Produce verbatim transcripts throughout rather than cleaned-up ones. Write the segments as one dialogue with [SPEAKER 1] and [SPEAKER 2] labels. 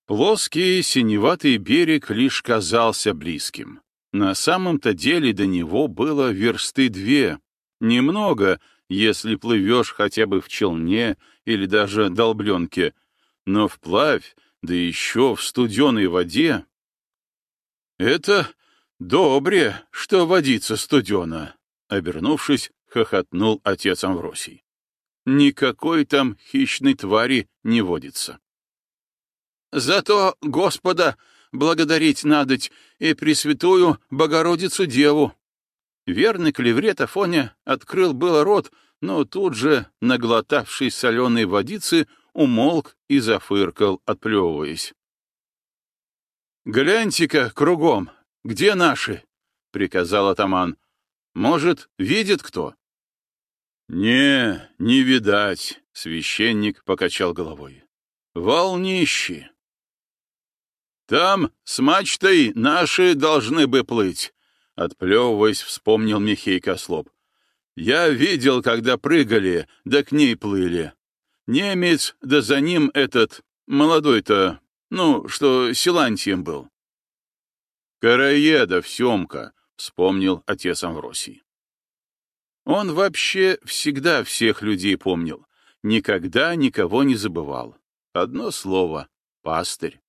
[SPEAKER 1] Плоский синеватый берег лишь казался близким. На самом-то деле до него было версты две. Немного, если плывешь хотя бы в челне или даже долбленке, но вплавь, да еще в студеной воде. «Это добре, что водица студена», — обернувшись, хохотнул отец Амвросий. «Никакой там хищной твари не водится». «Зато Господа благодарить надоть и Пресвятую Богородицу Деву». Верный клеврет Афоня открыл было рот, но тут же, наглотавшись соленой водицы, умолк и зафыркал, отплевываясь. «Гляньте-ка кругом, где наши?» — приказал атаман. «Может, видит кто?» «Не, не видать», — священник покачал головой. «Волнищи». «Там с мачтой наши должны бы плыть», — отплевываясь, вспомнил Михей Кослоп. «Я видел, когда прыгали, да к ней плыли. Немец, да за ним этот, молодой-то, ну, что Силантием был». «Караедов, Семка», — вспомнил отец Амвросий. Он вообще всегда всех людей помнил, никогда никого не забывал. Одно слово — пастырь.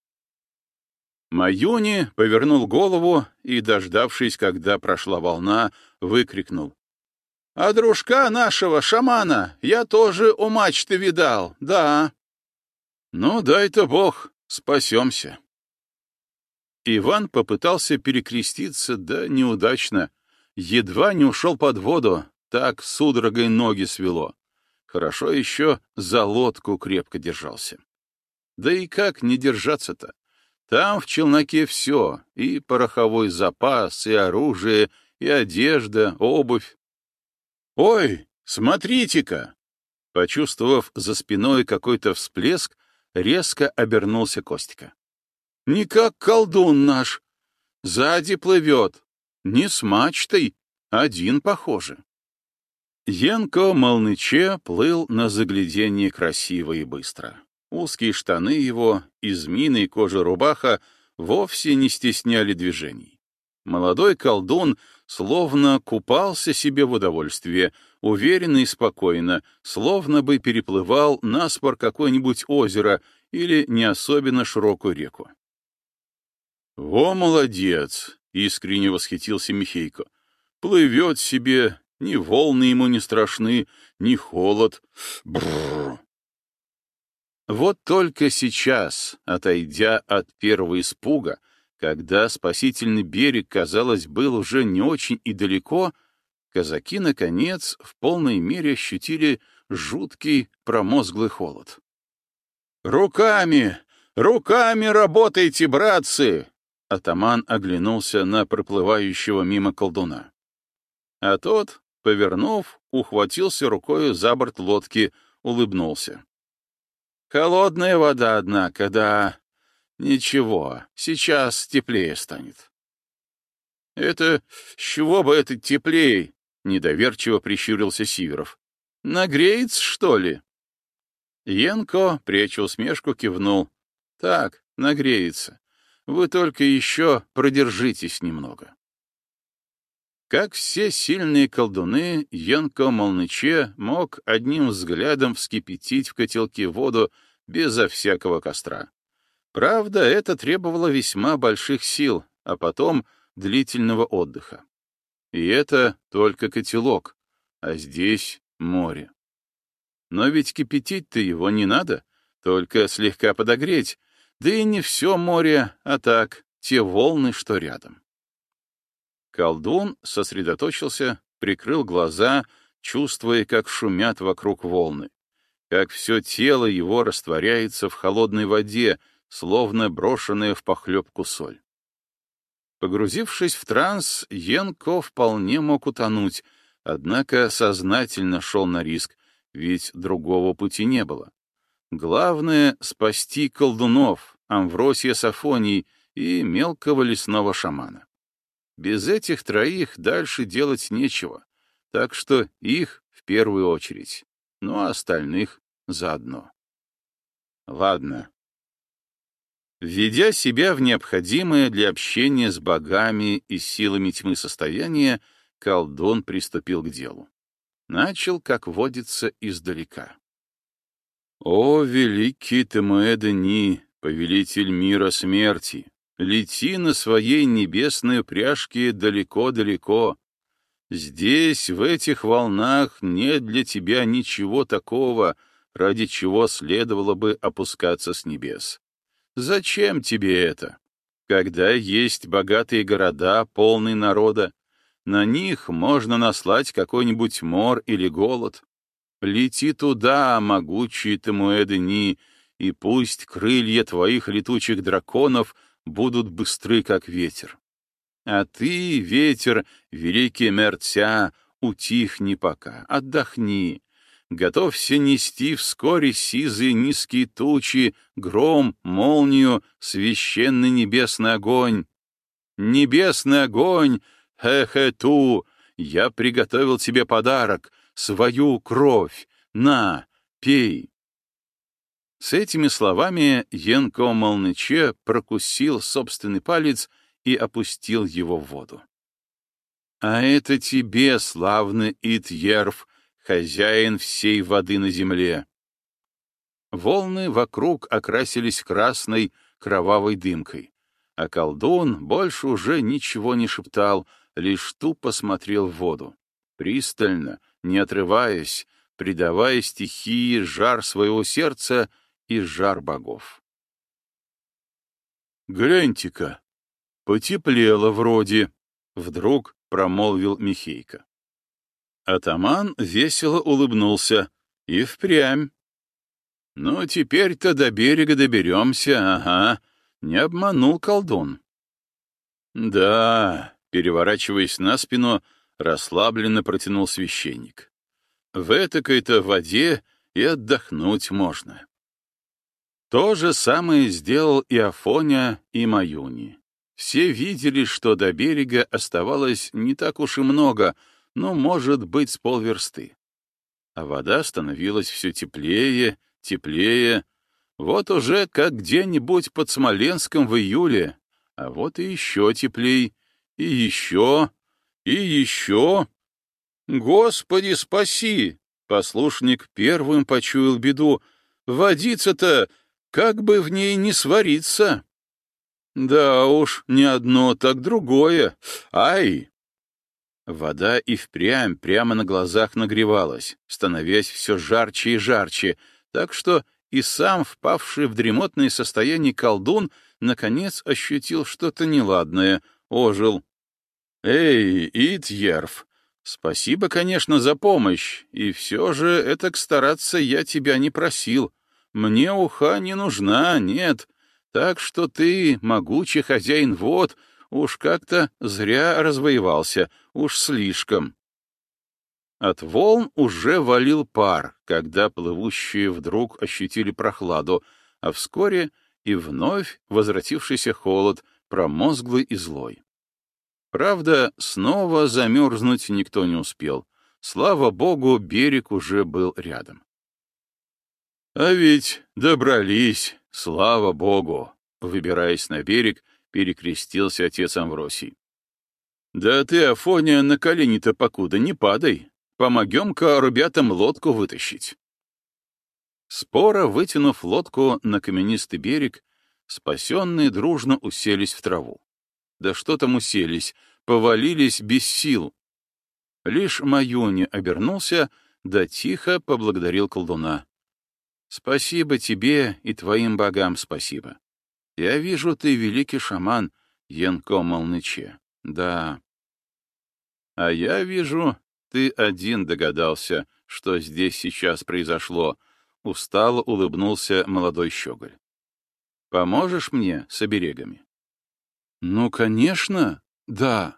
[SPEAKER 1] Маюни повернул голову и, дождавшись, когда прошла волна, выкрикнул. «А дружка нашего, шамана, я тоже у мачты видал, да». «Ну, дай-то Бог, спасемся». Иван попытался перекреститься, да неудачно. Едва не ушел под воду, так судорогой ноги свело. Хорошо еще за лодку крепко держался. Да и как не держаться-то? Там в челноке все, и пороховой запас, и оружие, и одежда, обувь. «Ой, смотрите-ка!» Почувствовав за спиной какой-то всплеск, резко обернулся Костика. «Не как колдун наш. Сзади плывет. Не с мачтой, один, похоже». Янко Молныче плыл на загляденье красиво и быстро. Узкие штаны его и змеиной кожи рубаха вовсе не стесняли движений. Молодой колдун словно купался себе в удовольствии, уверенно и спокойно, словно бы переплывал наспор какое-нибудь озеро или не особенно широкую реку. «Во, молодец!» — искренне восхитился Михейко. «Плывет себе, ни волны ему не страшны, ни холод. Бррр!» Вот только сейчас, отойдя от первого испуга, когда спасительный берег, казалось, был уже не очень и далеко, казаки, наконец, в полной мере ощутили жуткий промозглый холод. «Руками! Руками работайте, братцы!» Атаман оглянулся на проплывающего мимо колдуна. А тот, повернув, ухватился рукою за борт лодки, улыбнулся. «Холодная вода, однако, да. Ничего, сейчас теплее станет». «Это с чего бы это теплее?» — недоверчиво прищурился Сиверов. «Нагреется, что ли?» Янко, пряча усмешку, кивнул. «Так, нагреется. Вы только еще продержитесь немного». Как все сильные колдуны, Янко Молныче мог одним взглядом вскипятить в котелке воду безо всякого костра. Правда, это требовало весьма больших сил, а потом длительного отдыха. И это только котелок, а здесь море. Но ведь кипятить-то его не надо, только слегка подогреть, да и не все море, а так, те волны, что рядом. Колдун сосредоточился, прикрыл глаза, чувствуя, как шумят вокруг волны, как все тело его растворяется в холодной воде, словно брошенная в похлебку соль. Погрузившись в транс, Янко вполне мог утонуть, однако сознательно шел на риск, ведь другого пути не было. Главное — спасти колдунов, Амвросия с Афонией и мелкого лесного шамана. Без этих троих дальше делать нечего, так что их в первую очередь, ну а остальных заодно. Ладно, Введя себя в необходимое для общения с богами и силами тьмы состояние, колдун приступил к делу. Начал, как водится, издалека. «О, великий Темуэ-Дени, повелитель мира смерти! Лети на своей небесной упряжке далеко-далеко. Здесь, в этих волнах, нет для тебя ничего такого, ради чего следовало бы опускаться с небес. Зачем тебе это? Когда есть богатые города, полные народа, на них можно наслать какой-нибудь мор или голод. Лети туда, могучий Темуэ-Дени, и пусть крылья твоих летучих драконов будут быстры, как ветер. А ты, ветер, великий Мерця, утихни пока, отдохни. Готовься нести вскоре сизые низкие тучи, гром, молнию, священный небесный огонь. Небесный огонь, хе-хе-ту, я приготовил тебе подарок, свою кровь, на, пей. С этими словами Янко Молныче прокусил собственный палец и опустил его в воду. «А это тебе, славный Ит-Ерв, хозяин всей воды на земле!» Волны вокруг окрасились красной, кровавой дымкой, а колдун больше уже ничего не шептал, лишь тупо смотрел в воду, пристально, не отрываясь, придавая стихии жар своего сердца и жар богов. «Гляньте-ка, потеплело вроде», — вдруг промолвил Михейко. Атаман весело улыбнулся. И впрямь. «Ну, теперь-то до берега доберемся, ага», — не обманул колдун. «Да», — переворачиваясь на спину, расслабленно протянул священник. «В этакой-то воде и отдохнуть можно». То же самое сделал и Афоня, и Маюни. Все видели, что до берега оставалось не так уж и много, но, может быть, с полверсты. А вода становилась все теплее, теплее. Вот уже как где-нибудь под Смоленском в июле, а вот и еще теплей, и еще, и еще. «Господи, спаси!» — послушник первым почуял беду. «Водица-то, как бы в ней не свариться!» «Да уж, не одно, так другое. Ай!» Вода и впрямь прямо на глазах нагревалась, становясь все жарче и жарче, так что и сам, впавший в дремотное состояние колдун, наконец ощутил что-то неладное, ожил. «Эй, Ит-Ерв, спасибо, конечно, за помощь, и все же этак стараться я тебя не просил. Мне уха не нужна, нет, так что ты, могучий хозяин вод, уж как-то зря развоевался, уж слишком». От волн уже валил пар, когда плывущие вдруг ощутили прохладу, а вскоре и вновь возвратившийся холод, промозглый и злой. Правда, снова замерзнуть никто не успел. Слава богу, берег уже был рядом. «А ведь добрались, слава богу!» Выбираясь на берег, перекрестился отец Амвросий. «Да ты, Афоня, на колени-то покуда не падай. Помогем-ка ребятам лодку вытащить». Споро вытянув лодку на каменистый берег, спасенные дружно уселись в траву. Да что там уселись, повалились без сил. Лишь Маюни обернулся, да тихо поблагодарил колдуна. «Спасибо тебе и твоим богам спасибо. Я вижу, ты великий шаман, Янко Молныче. Да. А я вижу, ты один догадался, что здесь сейчас произошло», — устало улыбнулся молодой щеголь. «Поможешь мне с оберегами?» «Ну, конечно, да».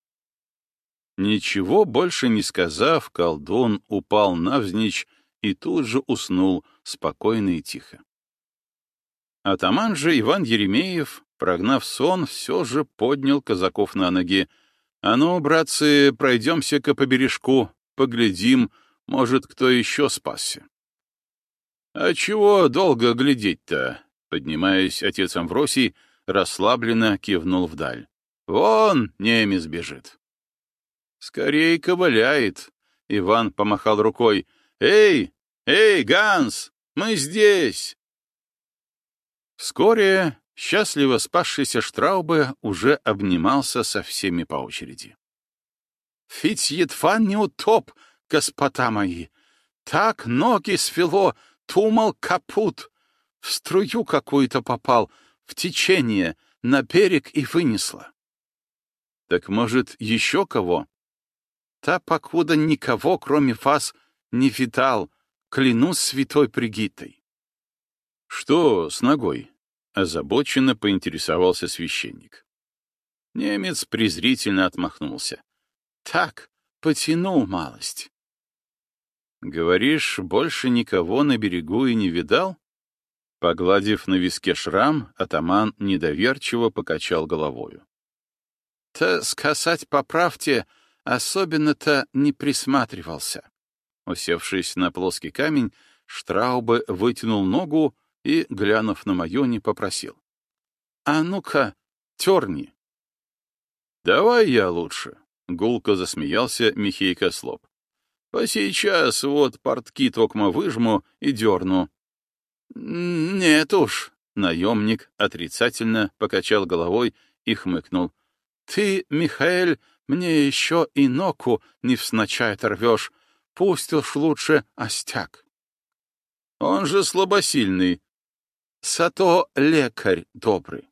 [SPEAKER 1] Ничего больше не сказав, колдун упал навзничь и тут же уснул, спокойно и тихо. Атаман же Иван Еремеев, прогнав сон, все же поднял казаков на ноги. «А ну, братцы, пройдемся-ка по бережку, поглядим, может, кто еще спасся». «А чего долго глядеть-то? Поднимаясь, отец Амвросий расслабленно кивнул вдаль. «Вон немец бежит!» «Скорей ковыляет!» — Иван помахал рукой. «Эй, эй, Ганс, мы здесь!» Вскоре счастливо спасшийся Штраубе уже обнимался со всеми по очереди. «Ведь едва не утоп, господа мои! Так ноги свело, тумал капут, в струю какую-то попал, в течение, на берег и вынесло». «Так, может, еще кого?» «Та, покуда никого, кроме вас, не видал, клянусь святой Бригиттой». «Что с ногой?» — озабоченно поинтересовался священник. Немец презрительно отмахнулся. «Так, потянул малость». «Говоришь, больше никого на берегу и не видал?» Погладив на виске шрам, атаман недоверчиво покачал головою. «Та, сказать по правде, особенно-то не присматривался». Усевшись на плоский камень, Штраубе вытянул ногу и, глянув на Майони, попросил. «А ну-ка, терни!» «Давай я лучше», — гулко засмеялся Михей Кослоп. «Посейчас вот портки токмо выжму и дерну». «Нет уж», — наемник отрицательно покачал головой и хмыкнул. «Ты, Михаэль, мне еще и ноку не всначай оторвешь, пусть уж лучше остяк». «Он же слабосильный». «Сато лекарь добрый».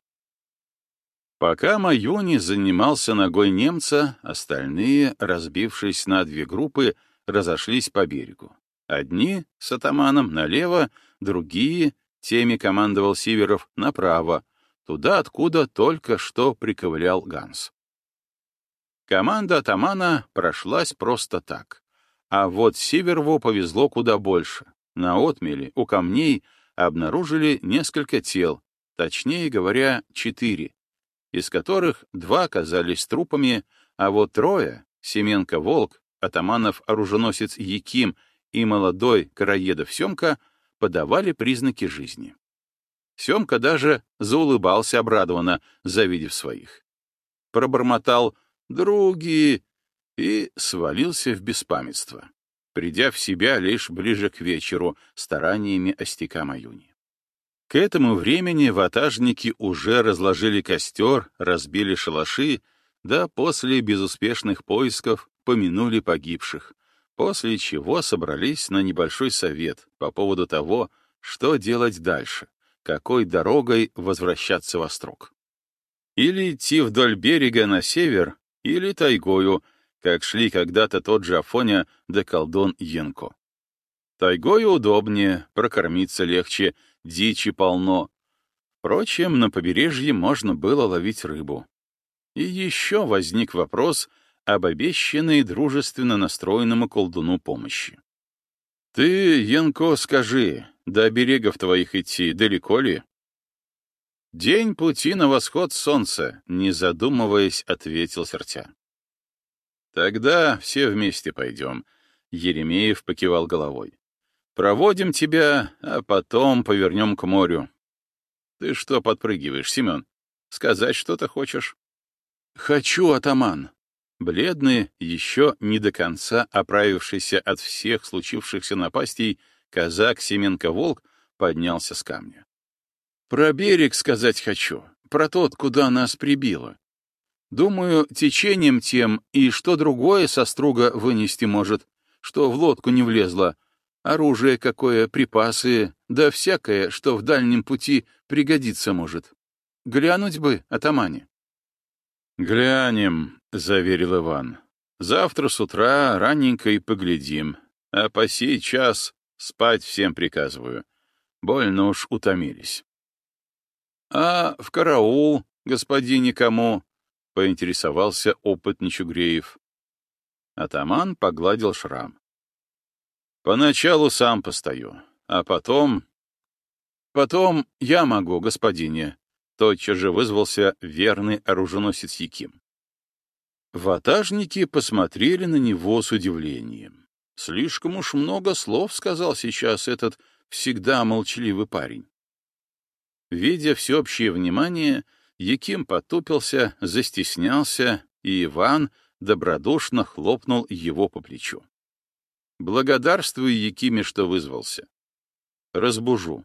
[SPEAKER 1] Пока Майони занимался ногой немца, остальные, разбившись на две группы, разошлись по берегу. Одни с атаманом налево, другие, теми командовал Сиверов, направо, туда, откуда только что приковылял Ганс. Команда атамана прошлась просто так. А вот Сиверову повезло куда больше. На отмели, у камней, обнаружили несколько тел, точнее говоря, четыре, из которых два оказались трупами, а вот трое — Семенко-Волк, атаманов-оруженосец Яким и молодой Караедов Семка — подавали признаки жизни. Семка даже заулыбался обрадованно, завидев своих. Пробормотал «други» и свалился в беспамятство, придя в себя лишь ближе к вечеру стараниями Остяка Маюни. К этому времени ватажники уже разложили костер, разбили шалаши, да после безуспешных поисков помянули погибших, после чего собрались на небольшой совет по поводу того, что делать дальше, какой дорогой возвращаться в Острог. Или идти вдоль берега на север, или тайгою, как шли когда-то тот же Афоня да колдун Янко. Тайгою удобнее, прокормиться легче, дичи полно. Впрочем, на побережье можно было ловить рыбу. И еще возник вопрос об обещанной дружественно настроенному колдуну помощи. «Ты, Янко, скажи, до берегов твоих идти далеко ли?» «День пути на восход солнца», — не задумываясь, ответил Сертя. «Тогда все вместе пойдем», — Еремеев покивал головой. «Проводим тебя, а потом повернем к морю». «Ты что подпрыгиваешь, Семен? Сказать что-то хочешь?» «Хочу, атаман». Бледный, еще не до конца оправившийся от всех случившихся напастей, казак Семенко-Волк поднялся с камня. «Про берег сказать хочу, про тот, куда нас прибило. Думаю, течением тем и что другое со струга вынести может, что в лодку не влезло, оружие какое, припасы, да всякое, что в дальнем пути пригодиться может. Глянуть бы, атамане». «Глянем», — заверил Иван. «Завтра с утра ранненько и поглядим, а по сей час спать всем приказываю. Больно уж утомились». «А в караул, господине, кому?» — поинтересовался опытный Чугреев. Атаман погладил шрам. «Поначалу сам постою, а потом...» «Потом я могу, господине», — тотчас же вызвался верный оруженосец Яким. Ватажники посмотрели на него с удивлением. Слишком уж много слов сказал сейчас этот всегда молчаливый парень. Видя всеобщее внимание, Яким потупился, застеснялся, и Иван добродушно хлопнул его по плечу. «Благодарствуй, Якиме, что вызвался. Разбужу».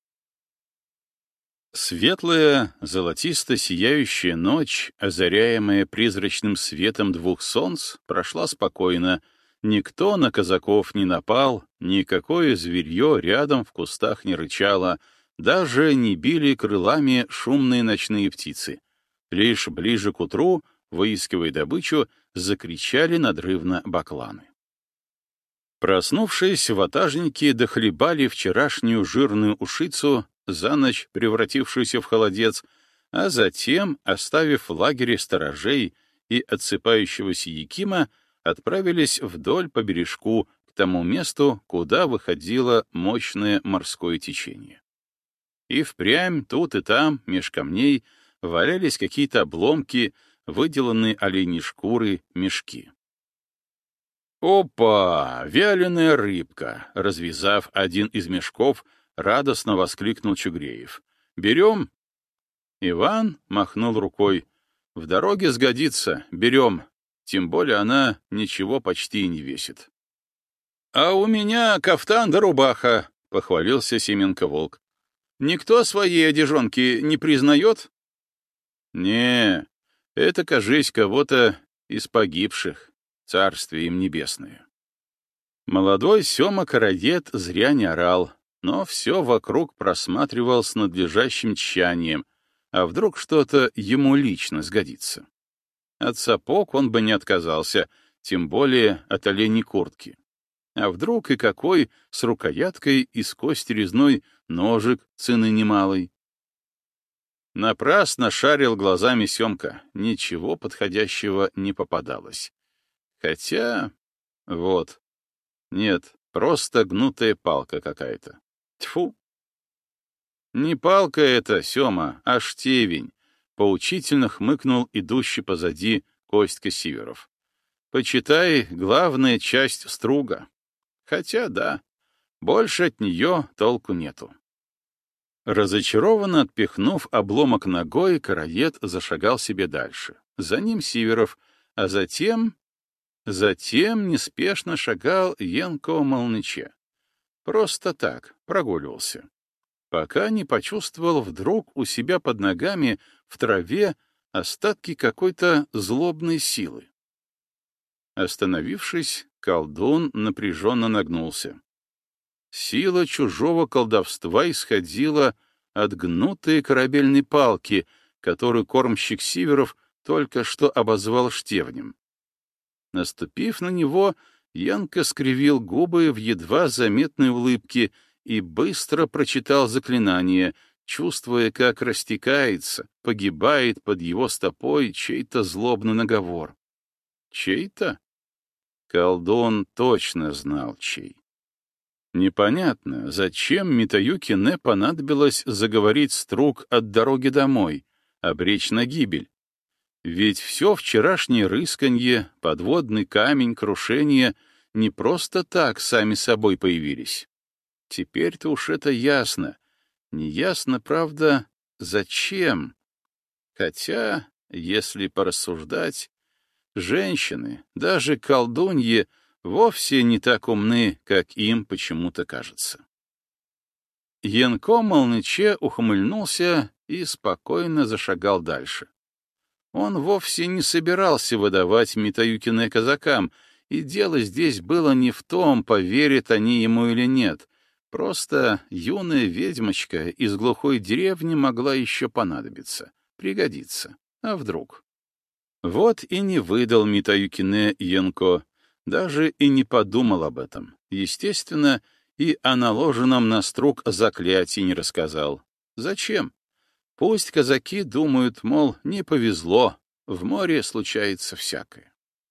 [SPEAKER 1] Светлая, золотисто-сияющая ночь, озаряемая призрачным светом двух солнц, прошла спокойно. Никто на казаков не напал, никакое зверье рядом в кустах не рычало, даже не били крылами шумные ночные птицы. Лишь ближе к утру, выискивая добычу, закричали надрывно бакланы. Проснувшись, ватажники дохлебали вчерашнюю жирную ушицу, за ночь превратившуюся в холодец, а затем, оставив в лагере сторожей и отсыпающегося Якима, отправились вдоль по бережку к тому месту, куда выходило мощное морское течение. И впрямь тут и там, меж камней, валялись какие-то обломки, выделанные оленьей шкуры, мешки. «Опа! Вяленая рыбка!» — развязав один из мешков, радостно воскликнул Чугреев. «Берем?» Иван махнул рукой. «В дороге сгодится, берем. Тем более она ничего почти не весит». «А у меня кафтан да рубаха», — похвалился Семенко-волк. «Никто своей одежонки не признает?» «Не, это, кажись, кого-то из погибших, царствие им небесное». Молодой Сема-карадет зря не орал, но все вокруг просматривал с надлежащим тщанием, а вдруг что-то ему лично сгодится. От сапог он бы не отказался, тем более от оленей куртки. А вдруг и какой с рукояткой из кости резной ножик цены немалой? Напрасно шарил глазами Семка, ничего подходящего не попадалось. Хотя... вот. Нет, просто гнутая палка какая-то. Тьфу! Не палка это, Сема, а штевень, поучительно хмыкнул идущий позади Костька Сиверов. Почитай, главная часть струга. Хотя, да, больше от нее толку нету. Разочарованно отпихнув обломок ногой, караед зашагал себе дальше. За ним Сиверов, а затем... Затем неспешно шагал Янко Молныче. Просто так, прогуливался. Пока не почувствовал вдруг у себя под ногами в траве остатки какой-то злобной силы. Остановившись, колдун напряженно нагнулся. Сила чужого колдовства исходила от гнутой корабельной палки, которую кормщик Сиверов только что обозвал штевнем. Наступив на него, Янка скривил губы в едва заметной улыбке и быстро прочитал заклинание, чувствуя, как растекается, погибает под его стопой чей-то злобный наговор. Чей-то? Колдун точно знал, чей. Непонятно, зачем Митаюки-не понадобилось заговорить струг от дороги домой, обречь на гибель. Ведь все вчерашнее рысканье, подводный камень, крушение не просто так сами собой появились. Теперь-то уж это ясно. Неясно, правда, зачем. Хотя, если порассуждать, женщины, даже колдуньи, вовсе не так умны, как им почему-то кажется. Янко Молныче ухмыльнулся и спокойно зашагал дальше. Он вовсе не собирался выдавать Митаюки-не казакам, и дело здесь было не в том, поверят они ему или нет. Просто юная ведьмочка из глухой деревни могла еще понадобиться, пригодиться. А вдруг? Вот и не выдал Митаюки-не Янко, даже и не подумал об этом. Естественно, и о наложенном на струг заклятии не рассказал. Зачем? Пусть казаки думают, мол, не повезло, в море случается всякое.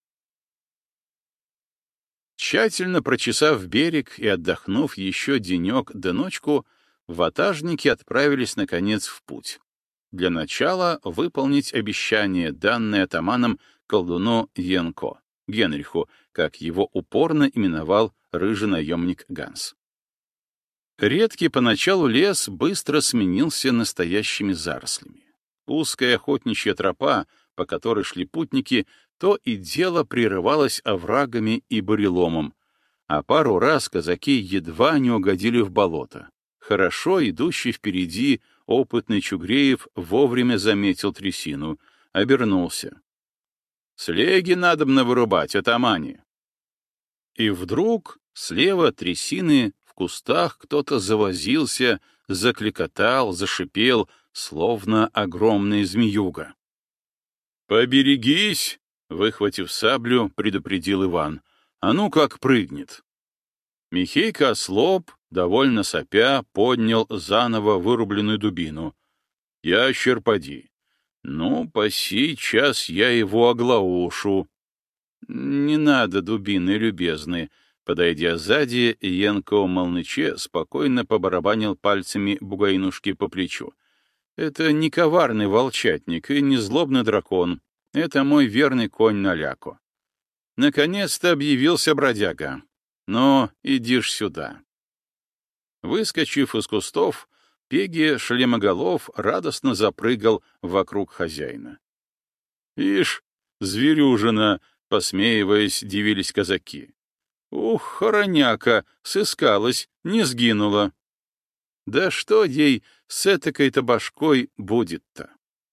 [SPEAKER 1] Тщательно прочесав берег и отдохнув еще денек да ночку, ватажники отправились, наконец, в путь. Для начала выполнить обещание, данное атаманом колдуну Янко, Генриху, как его упорно именовал рыжий наемник Ганс. Редкий поначалу лес быстро сменился настоящими зарослями. Узкая охотничья тропа, по которой шли путники, то и дело прерывалась оврагами и буреломом, а пару раз казаки едва не угодили в болото. Хорошо идущий впереди опытный Чугреев вовремя заметил трясину, обернулся. «Слеги надобно вырубать, атамане!» И вдруг слева от трясины в кустах кто-то завозился, закликотал, зашипел, словно огромная змеюга. «Поберегись!» — выхватив саблю, предупредил Иван. «А ну как прыгнет!» Михейка ослоп, довольно сопя, поднял заново вырубленную дубину. «Ящер, поди! Ну, по сей час я его оглаушу!» «Не надо дубины, любезны!» Подойдя сзади, Янко Молныче спокойно побарабанил пальцами бугаинушки по плечу. «Это не коварный волчатник и не злобный дракон. Это мой верный конь Наляко. Наконец-то объявился бродяга. Но иди ж сюда». Выскочив из кустов, Пеги Шлемоголов радостно запрыгал вокруг хозяина. «Ишь, зверюжина!» — посмеиваясь, дивились казаки. «Ух, хороняка! Сыскалась, не сгинула!» Да что ей с этакой-то башкой будет-то?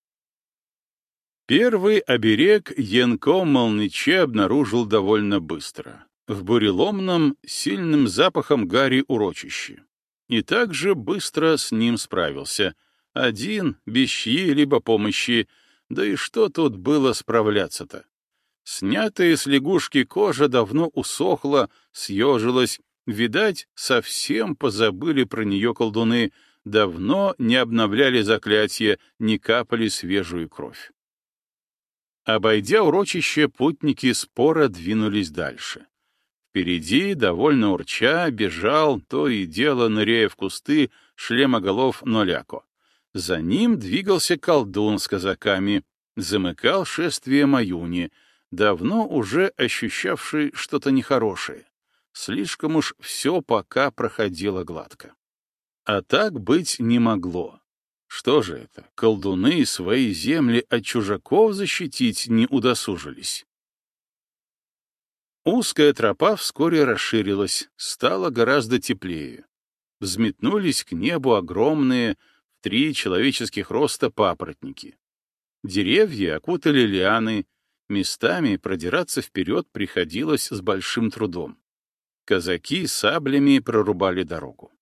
[SPEAKER 1] Первый оберег Янко Молныче обнаружил довольно быстро. В буреломном, сильным запахом гари урочище. И также быстро с ним справился. Один, без чьей-либо помощи. Да и что тут было справляться-то? Снятая с лягушки кожа давно усохла, съежилась. Видать, совсем позабыли про нее колдуны, давно не обновляли заклятие, не капали свежую кровь. Обойдя урочище, путники споро двинулись дальше. Впереди, довольно урча, бежал, то и дело ныряя в кусты, Шлемоголов Ноляко. За ним двигался колдун с казаками, замыкал шествие Маюни, давно уже ощущавший что-то нехорошее. Слишком уж все пока проходило гладко. А так быть не могло. Что же это, колдуны свои земли от чужаков защитить не удосужились? Узкая тропа вскоре расширилась, стало гораздо теплее. Взметнулись к небу огромные, в три человеческих роста папоротники. Деревья окутали лианы, местами продираться вперед приходилось с большим трудом. Казаки саблями прорубали дорогу.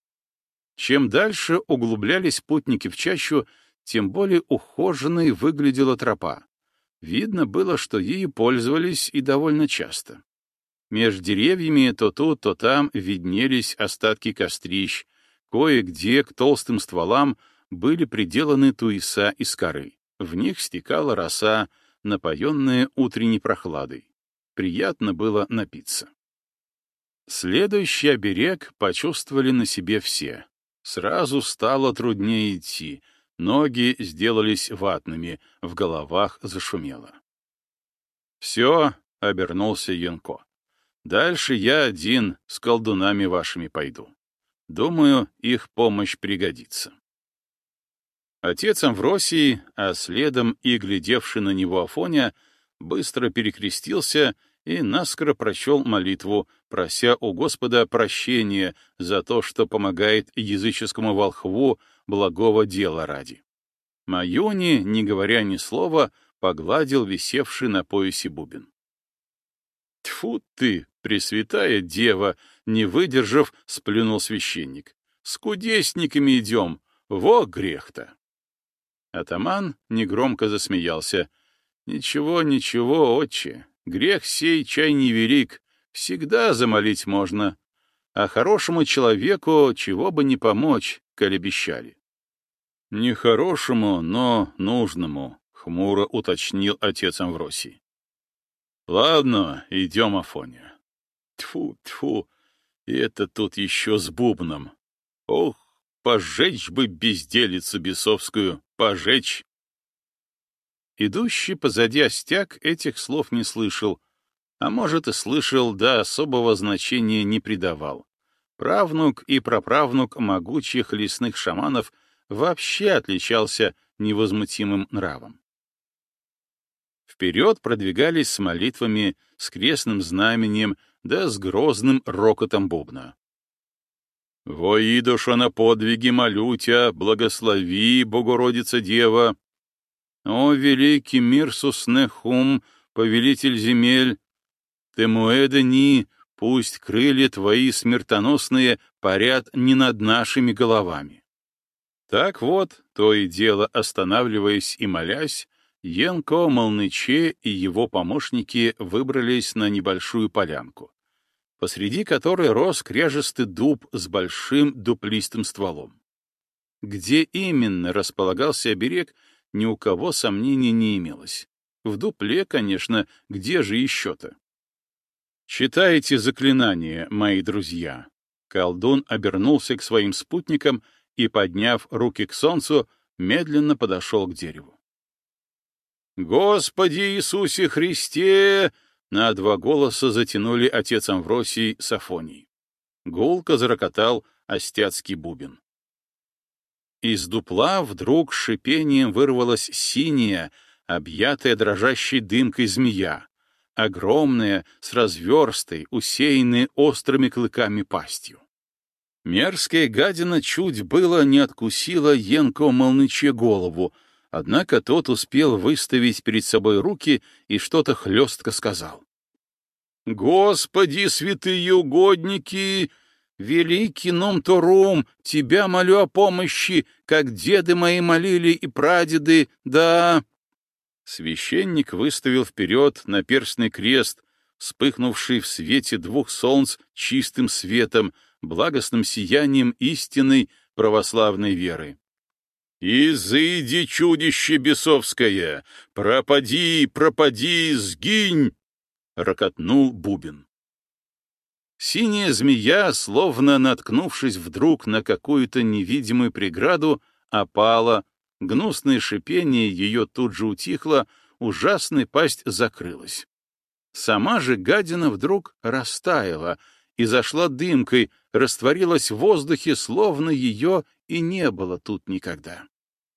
[SPEAKER 1] Чем дальше углублялись путники в чащу, тем более ухоженной выглядела тропа. Видно было, что ею пользовались и довольно часто. Меж деревьями то тут, то там виднелись остатки кострищ, кое-где к толстым стволам были приделаны туеса из коры. В них стекала роса, напоенная утренней прохладой. Приятно было напиться. Следующий оберег почувствовали на себе все. Сразу стало труднее идти, ноги сделались ватными, в головах зашумело. «Все», — обернулся Янко, — «дальше я один с колдунами вашими пойду. Думаю, их помощь пригодится». Отец Амвросий, а следом и глядевший на него Афоня, быстро перекрестился и наскоро прочел молитву, прося у Господа прощения за то, что помогает языческому волхву благого дела ради. Маюни, не говоря ни слова, погладил висевший на поясе бубен. «Тьфу ты, пресвятая дева!» — не выдержав, сплюнул священник. «С кудесниками идем, во грех-то!» Атаман негромко засмеялся. «Ничего, ничего, отче, грех сей чай невелик, всегда замолить можно, а хорошему человеку чего бы не помочь, коль обещали». «Нехорошему, но нужному», — хмуро уточнил отец Амвросий. «Ладно, идем, Афоня». Тьфу, тьфу, и это тут еще с бубном. Ох, пожечь бы безделицу бесовскую, пожечь. Идущий позади остяк этих слов не слышал, а может и слышал, да особого значения не придавал. Правнук и праправнук могучих лесных шаманов вообще отличался невозмутимым нравом. Вперед продвигались с молитвами, с крестным знаменем, да с грозным рокотом бубна. «Воидуша на подвиги молю тебя, благослови, Богородица Дева! О, великий Мирсус Нехум, повелитель земель! Темуэдени, пусть крылья твои смертоносные парят не над нашими головами!» Так вот, то и дело останавливаясь и молясь, Янко Молныче и его помощники выбрались на небольшую полянку, посреди которой рос кряжестый дуб с большим дуплистым стволом. Где именно располагался оберег, ни у кого сомнений не имелось. В дупле, конечно, где же еще-то? «Читайте заклинание, мои друзья!» Колдун обернулся к своим спутникам и, подняв руки к солнцу, медленно подошел к дереву. «Господи Иисусе Христе!» На два голоса затянули отец Амвросий с Афонией. Гулко зарокотал остяцкий бубен. Из дупла вдруг с шипением вырвалась синяя, объятая дрожащей дымкой змея, огромная, с разверстой, усеянной острыми клыками пастью. Мерзкая гадина чуть было не откусила Янко Молныче голову, однако тот успел выставить перед собой руки и что-то хлестко сказал. «Господи, святые угодники! Великий Ном-Торум, тебя молю о помощи, как деды мои молили и прадеды, да...» Священник выставил вперед наперстный крест, вспыхнувший в свете двух солнц чистым светом, благостным сиянием истинной православной веры. «Изыди, чудище бесовское! Пропади, пропади, сгинь!» — рокотнул бубен. Синяя змея, словно наткнувшись вдруг на какую-то невидимую преграду, опала, гнусное шипение ее тут же утихло, ужасная пасть закрылась. Сама же гадина вдруг растаяла и зашла дымкой, растворилась в воздухе, словно ее и не было тут никогда.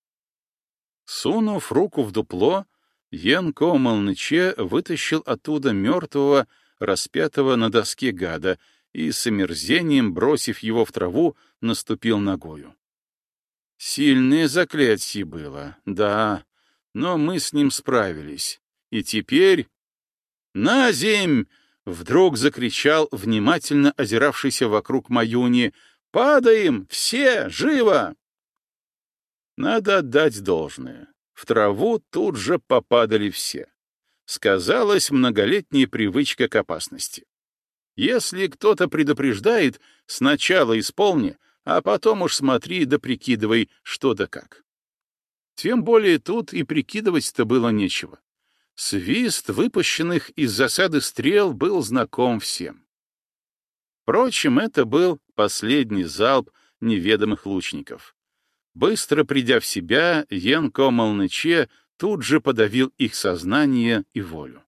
[SPEAKER 1] Сунув руку в дупло, Янко Молныче вытащил оттуда мертвого, распятого на доске гада, и с омерзением, бросив его в траву, наступил ногою. Сильное заклятие было, да, но мы с ним справились. И теперь... «На земь!» — вдруг закричал внимательно озиравшийся вокруг Маюни. «Падаем! Все! Живо!» Надо отдать должное. В траву тут же попадали все. Сказалась многолетняя привычка к опасности. Если кто-то предупреждает, сначала исполни, а потом уж смотри да прикидывай, что да как. Тем более тут и прикидывать-то было нечего. Свист выпущенных из засады стрел был знаком всем. Впрочем, это был последний залп неведомых лучников. Быстро придя в себя, Янко Молныче тут же подавил их сознание и волю.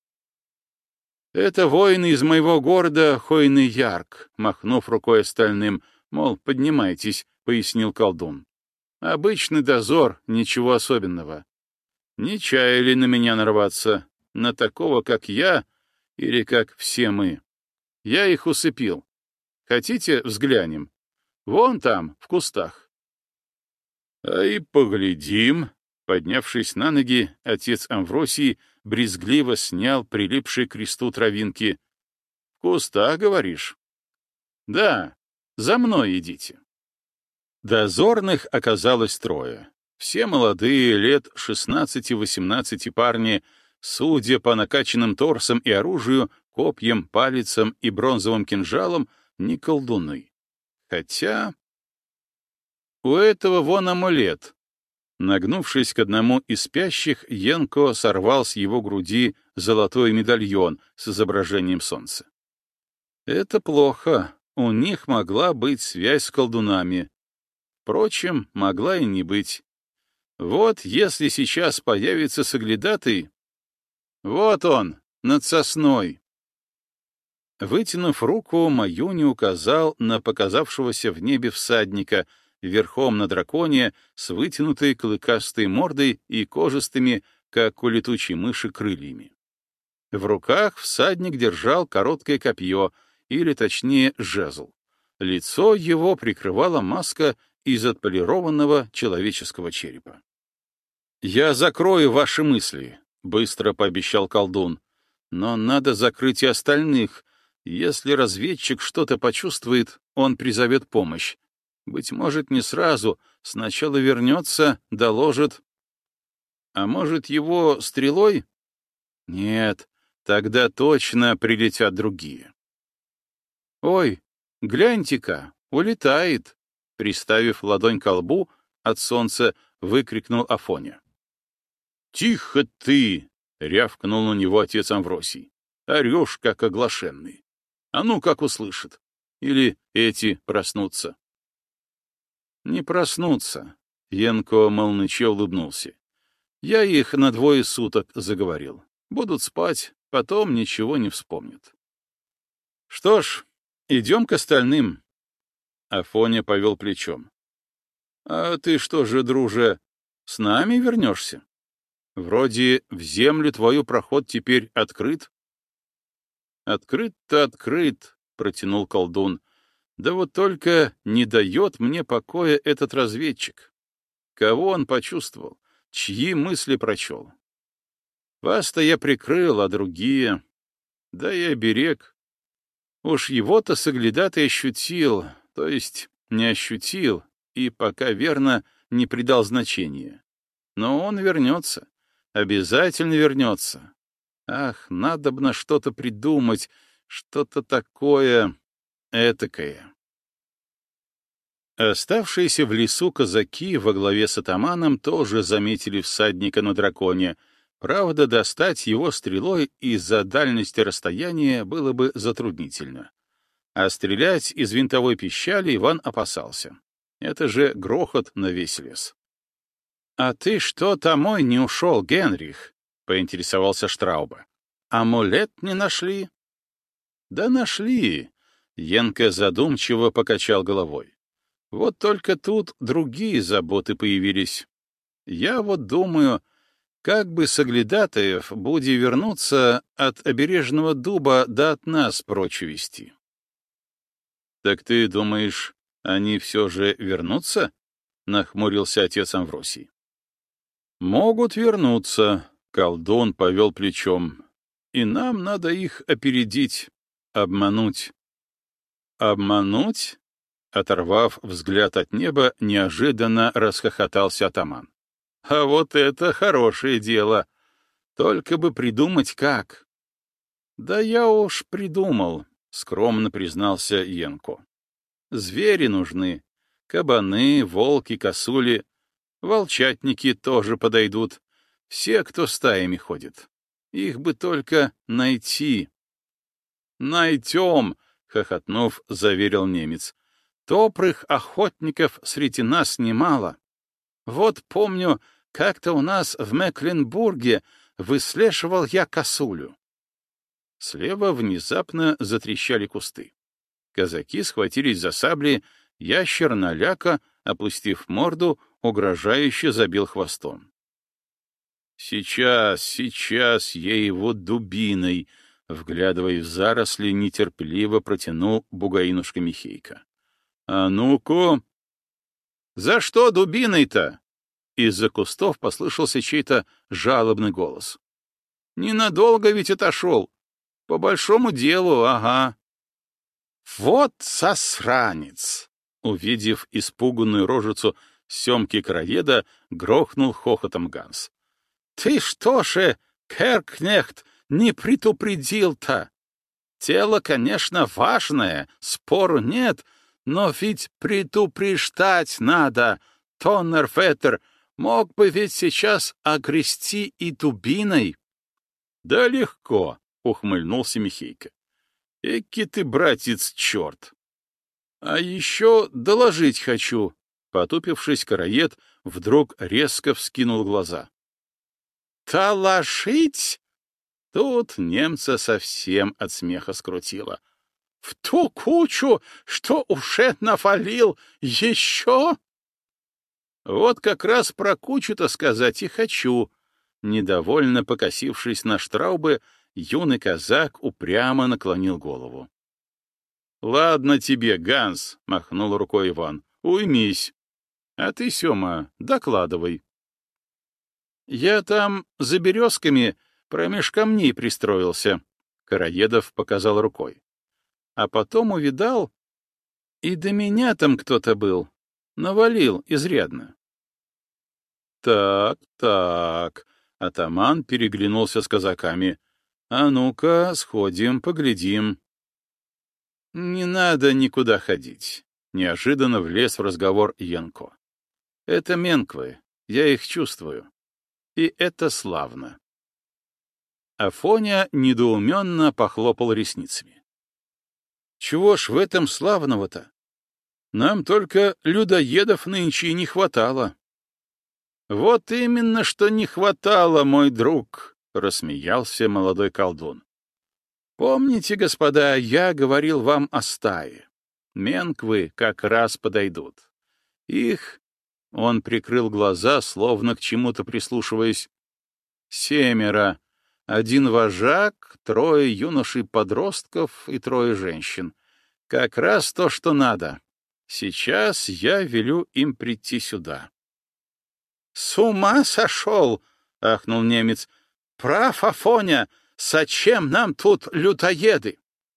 [SPEAKER 1] «Это воины из моего города Хойны-Ярк», махнув рукой остальным, мол, поднимайтесь, — пояснил колдун. «Обычный дозор, ничего особенного. Не чаяли на меня нарваться, на такого, как я, или как все мы. Я их усыпил. Хотите, взглянем? Вон там, в кустах». «А и поглядим», — поднявшись на ноги, отец Амвросий брезгливо снял прилипшие к кресту травинки. «В кустах, говоришь?» «Да, за мной идите». Дозорных оказалось трое. Все молодые, лет шестнадцати-восемнадцати парни, судя по накачанным торсам и оружию, копьям, палицам и бронзовым кинжалам, не колдуны. Хотя... У этого вон амулет. Нагнувшись к одному из спящих, Янко сорвал с его груди золотой медальон с изображением солнца. Это плохо. У них могла быть связь с колдунами. Впрочем, могла и не быть. Вот если сейчас появится соглядатый... Вот он, над сосной. Вытянув руку, Маюни указал на показавшегося в небе всадника верхом на драконе с вытянутой клыкастой мордой и кожистыми, как у летучей мыши, крыльями. В руках всадник держал короткое копье, или точнее жезл. Лицо его прикрывала маска из отполированного человеческого черепа. «Я закрою ваши мысли», — быстро пообещал колдун. «Но надо закрыть и остальных. Если разведчик что-то почувствует, он призовет помощь. Быть может, не сразу, сначала вернется, доложит. А может, его стрелой? Нет, тогда точно прилетят другие». «Ой, гляньте-ка, улетает!» Приставив ладонь ко лбу, от солнца выкрикнул Афоня. «Тихо ты!» — рявкнул на него отец Амвросий. «Орешь, как оглашенный. А ну, как услышит. Или эти проснутся». «Не проснутся», — Янко молныче улыбнулся. «Я их на двое суток заговорил. Будут спать, потом ничего не вспомнят». «Что ж, идем к остальным». Афоня повел плечом. «А ты что же, друже, с нами вернешься? Вроде в землю твою проход теперь открыт». «Открыт-то открыт», — протянул колдун. «Да вот только не дает мне покоя этот разведчик. Кого он почувствовал? Чьи мысли прочел? Вас-то я прикрыл, а другие... Да и оберег. Уж его-то соглядатый ощутил, то есть не ощутил, и пока верно не придал значения. Но он вернется, обязательно вернется. Ах, надобно что-то придумать, что-то такое этакое». Оставшиеся в лесу казаки во главе с атаманом тоже заметили всадника на драконе. Правда, достать его стрелой из-за дальности расстояния было бы затруднительно. А стрелять из винтовой пищали Иван опасался. Это же грохот на весь лес. «А ты что домой не ушел, Генрих?» — поинтересовался Штрауба. «Амулет не нашли?» «Да нашли», — Янко задумчиво покачал головой. «Вот только тут другие заботы появились. Я вот думаю, как бы соглядатаев буди вернуться от обережного дуба да от нас прочь вести». «Так ты думаешь, они все же вернутся?» — нахмурился отец Амвросий. «Могут вернуться», — колдун повел плечом. «И нам надо их опередить, обмануть». «Обмануть?» — оторвав взгляд от неба, неожиданно расхохотался атаман. «А вот это хорошее дело! Только бы придумать как!» «Да я уж придумал», — скромно признался Янко. «Звери нужны. Кабаны, волки, косули. Волчатники тоже подойдут. Все, кто стаями ходит. Их бы только найти». «Найдем», — хохотнув, заверил немец. «Добрых охотников среди нас немало. Вот помню, как-то у нас в Мекленбурге выслеживал я косулю». Слева внезапно затрещали кусты. Казаки схватились за сабли, ящер наляка, опустив морду, угрожающе забил хвостом. «Сейчас, сейчас я его дубиной», — вглядывая в заросли, нетерпеливо протянул бугаинушка Михейка. «А ну-ка!» «За что дубиной-то?» Из-за кустов послышался чей-то жалобный голос. «Ненадолго ведь отошел. По большому делу, ага». «Вот сосранец!» Увидев испуганную рожицу Семки-караеда, грохнул хохотом Ганс. «Ты что же, Керкнехт, не предупредил-то? Тело, конечно, важное, спору нет, но ведь предупреждать надо. Тоннерфеттер мог бы ведь сейчас огрести и дубиной». «Да легко», — ухмыльнулся Михейка. «Эки ты, братец, черт!» «А еще доложить хочу», — потупившись, караед вдруг резко вскинул глаза. «Доложить?» Тут немца совсем от смеха скрутило. В ту кучу, что уже навалил, еще? Вот как раз про кучу-то сказать и хочу. Недовольно покосившись на Штраубе, юный казак упрямо наклонил голову. — Ладно тебе, Ганс, — махнул рукой Иван, — уймись. А ты, Сёма, докладывай. Я там за березками промеж камней пристроился, — Караедов показал рукой. А потом увидал, и до меня там кто-то был, навалил изрядно. Так, так, атаман переглянулся с казаками. А ну-ка, сходим, поглядим. Не надо никуда ходить. Неожиданно влез в разговор Янко. Это менквы, я их чувствую. И это славно. Афоня недоуменно похлопал ресницами. Чего ж в этом славного-то? Нам только людоедов нынче и не хватало. Вот именно, что не хватало, мой друг, — рассмеялся молодой колдун. Помните, господа, я говорил вам о стае. Менквы как раз подойдут. Их... Он прикрыл глаза, словно к чему-то прислушиваясь. Семеро. Один вожак, трое юношей-подростков и трое женщин. Как раз то, что надо. Сейчас я велю им прийти сюда. — С ума сошел! — ахнул немец. — Прав, Афоня! Зачем нам тут лютоеды?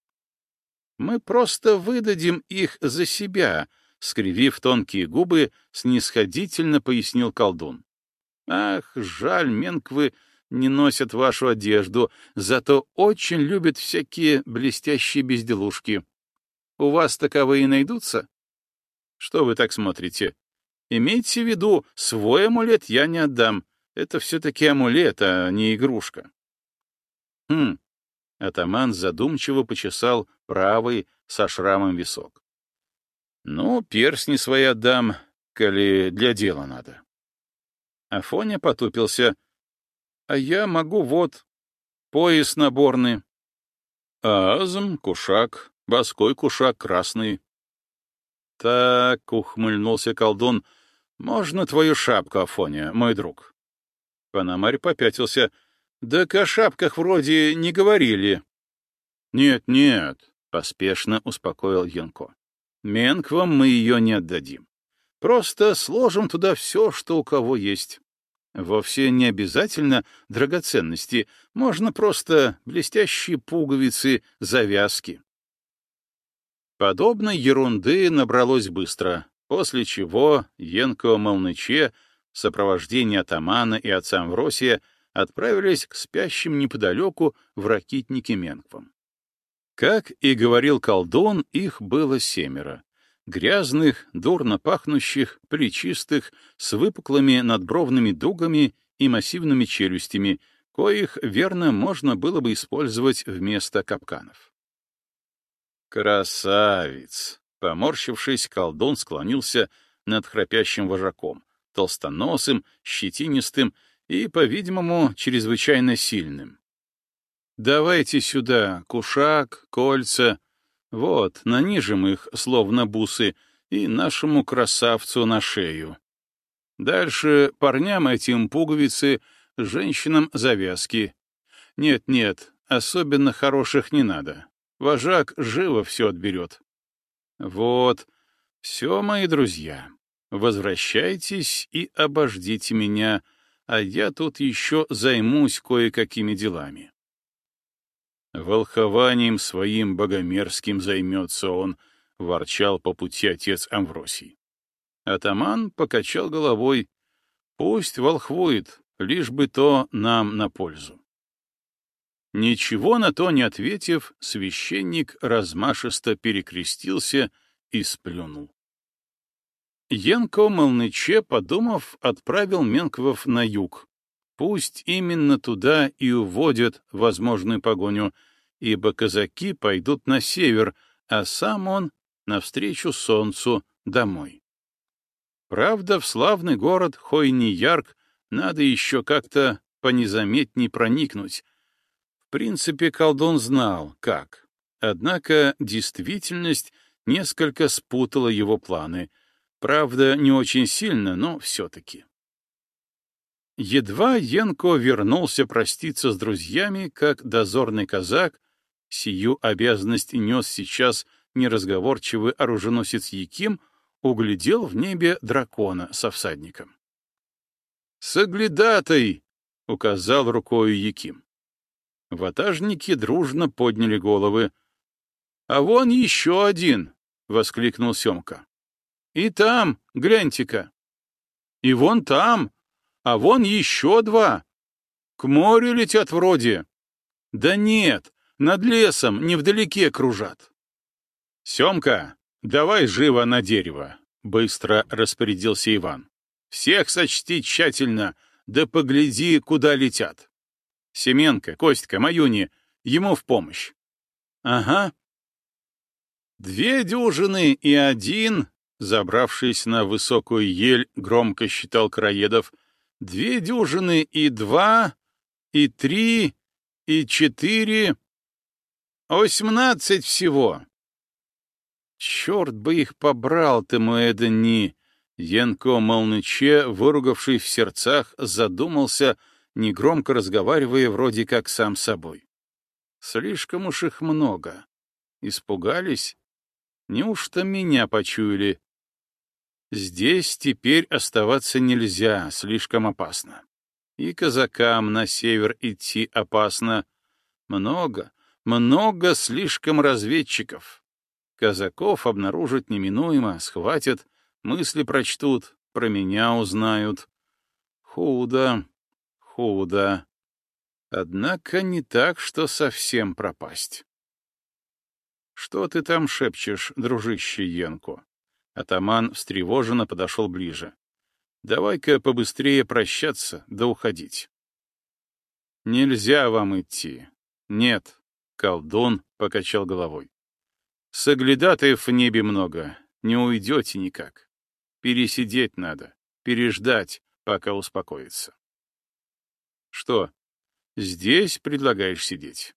[SPEAKER 1] — Мы просто выдадим их за себя, — скривив тонкие губы, снисходительно пояснил колдун. — Ах, жаль, менквы не носят вашу одежду, зато очень любят всякие блестящие безделушки. У вас таковые найдутся? Что вы так смотрите? Имейте в виду, свой амулет я не отдам. Это все-таки амулет, а не игрушка. Хм. Атаман задумчиво почесал правый со шрамом висок. Ну, перстни свои отдам, коли для дела надо. Афоня потупился. А я могу вот пояс наборный. Азм, кушак, боской кушак красный. Так, ухмыльнулся колдун, можно твою шапку, Афоня, мой друг? Пономарь попятился. Да о шапках вроде не говорили. Нет, нет, поспешно успокоил Янко. Менквам мы ее не отдадим. Просто сложим туда все, что у кого есть. Вовсе не обязательно драгоценности, можно просто блестящие пуговицы, завязки. Подобной ерунды набралось быстро, после чего Янко Молныче в сопровождении атамана и отца Амвросия отправились к спящим неподалеку в ракитнике Менквам. Как и говорил колдун, их было семеро. Грязных, дурно пахнущих, плечистых, с выпуклыми надбровными дугами и массивными челюстями, коих, верно, можно было бы использовать вместо капканов. «Красавец!» — поморщившись, колдун склонился над храпящим вожаком, толстоносым, щетинистым и, по-видимому, чрезвычайно сильным. «Давайте сюда кушак, кольца. Вот, нанижем их, словно бусы, и нашему красавцу на шею. Дальше парням этим пуговицы, женщинам завязки. Нет-нет, особенно хороших не надо. Вожак живо все отберет. Вот, все, мои друзья, возвращайтесь и обождите меня, а я тут еще займусь кое-какими делами. Волхованием своим богомерзким займется он, — ворчал по пути отец Амвросий. Атаман покачал головой. Пусть волхвует, лишь бы то нам на пользу. Ничего на то не ответив, священник размашисто перекрестился и сплюнул. Янко Молныче, подумав, отправил менквов на юг. Пусть именно туда и уводят возможную погоню, ибо казаки пойдут на север, а сам он навстречу солнцу домой. Правда, в славный город Хойни-Ярк надо еще как-то понезаметней проникнуть. В принципе, колдун знал, как. Однако действительность несколько спутала его планы. Правда, не очень сильно, но все-таки. Едва Янко вернулся проститься с друзьями, как дозорный казак, сию обязанность нес сейчас неразговорчивый оруженосец Яким, углядел в небе дракона со всадником. «Соглядатай!» — указал рукою Яким. Ватажники дружно подняли головы. «А вон еще один!» — воскликнул Семка. «И там, гляньте-ка! И вон там! А вон еще два! К морю летят вроде! Да нет, над лесом, невдалеке кружат!» «Семка, давай живо на дерево!» — быстро распорядился Иван. «Всех сочти тщательно, да погляди, куда летят. Семенка, Костька, Маюни, ему в помощь!» «Ага!» Две дюжины и один, забравшись на высокую ель, громко считал Краедов, две дюжины и два, и три, и четыре, восемнадцать всего. Черт бы их побрал-то, Муэдани! Янко Молныче, выругавший в сердцах, задумался, негромко разговаривая вроде как сам собой. Слишком уж их много. Испугались? Неужто меня почуяли? Здесь теперь оставаться нельзя, слишком опасно. И казакам на север идти опасно. Много, много слишком разведчиков. Казаков обнаружат неминуемо, схватят, мысли прочтут, про меня узнают. Худо, худо. Однако не так, что совсем пропасть. «Что ты там шепчешь, дружище Янко?» Атаман встревоженно подошел ближе. «Давай-ка побыстрее прощаться да уходить». «Нельзя вам идти». «Нет», — колдун покачал головой. «Соглядатаев в небе много, не уйдете никак. Пересидеть надо, переждать, пока успокоится». «Что, здесь предлагаешь сидеть?»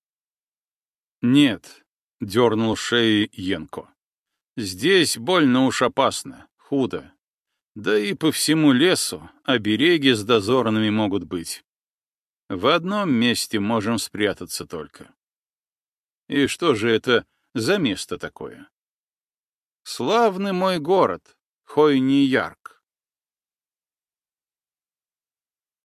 [SPEAKER 1] «Нет». — дернул шеей Янко. «Здесь больно уж опасно, худо. Да и по всему лесу обереги с дозорными могут быть. В одном месте можем спрятаться только». «И что же это за место такое?» «Славный мой город, Хойни-Ярк.